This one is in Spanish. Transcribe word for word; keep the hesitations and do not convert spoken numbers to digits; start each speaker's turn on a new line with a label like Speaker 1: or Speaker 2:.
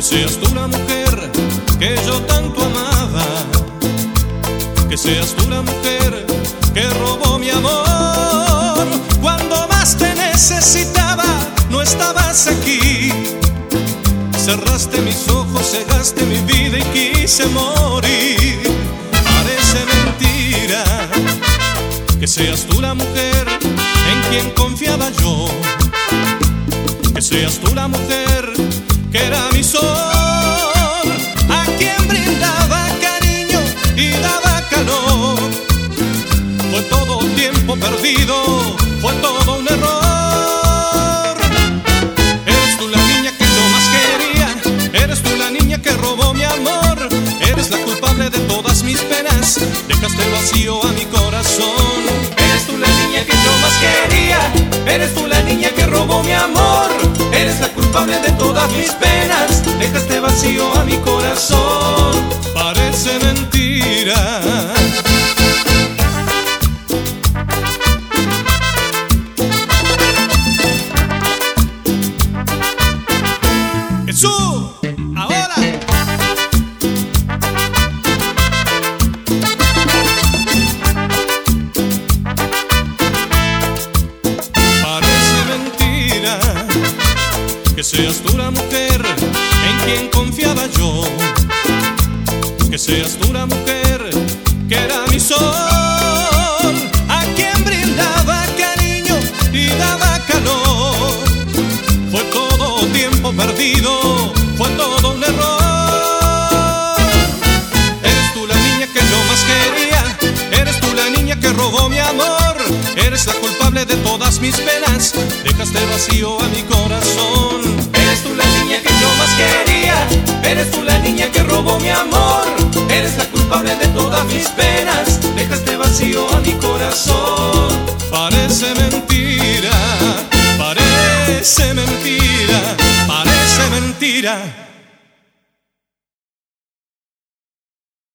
Speaker 1: seas tú la mujer que yo tanto amaba, que seas tú la mujer que robó mi amor. Cuando más te necesitaba, no estabas aquí. Cerraste mis ojos, cegaste mi vida y quise morir. Parece mentira que seas tú la mujer en quien confiaba yo, que seas tú la mujer que era mi sol, a quien brindaba cariño y daba calor. Fue todo tiempo perdido, fue todo un error. Eres tú la niña que yo más quería, eres tú la niña que robó mi amor. Eres la culpable de todas mis penas, dejaste vacío a mi corazón.
Speaker 2: Eres tú la niña que yo más quería, eres tú la niña que robó mi amor. Eres la culpable de todas mis penas, dejaste vacío a mi corazón.
Speaker 1: Parece mentira. Jesús, ahora. Parece mentira que seas tú la mujer en quien confiaba yo, que seas tú la mujer que era mi sol, a quien brindaba cariño y daba calor. Fue todo tiempo perdido, fue todo un error. Eres tú la niña que yo más quería, eres tú la niña que robó mi amor. Eres la culpable de todas mis penas, dejaste vacío a mi corazón.
Speaker 2: Eres tú la niña que yo más quería, eres tú la niña que robó mi amor. Eres la culpable de todas mis penas, dejaste vacío a mi corazón.
Speaker 1: Parece mentira, parece mentira, parece mentira.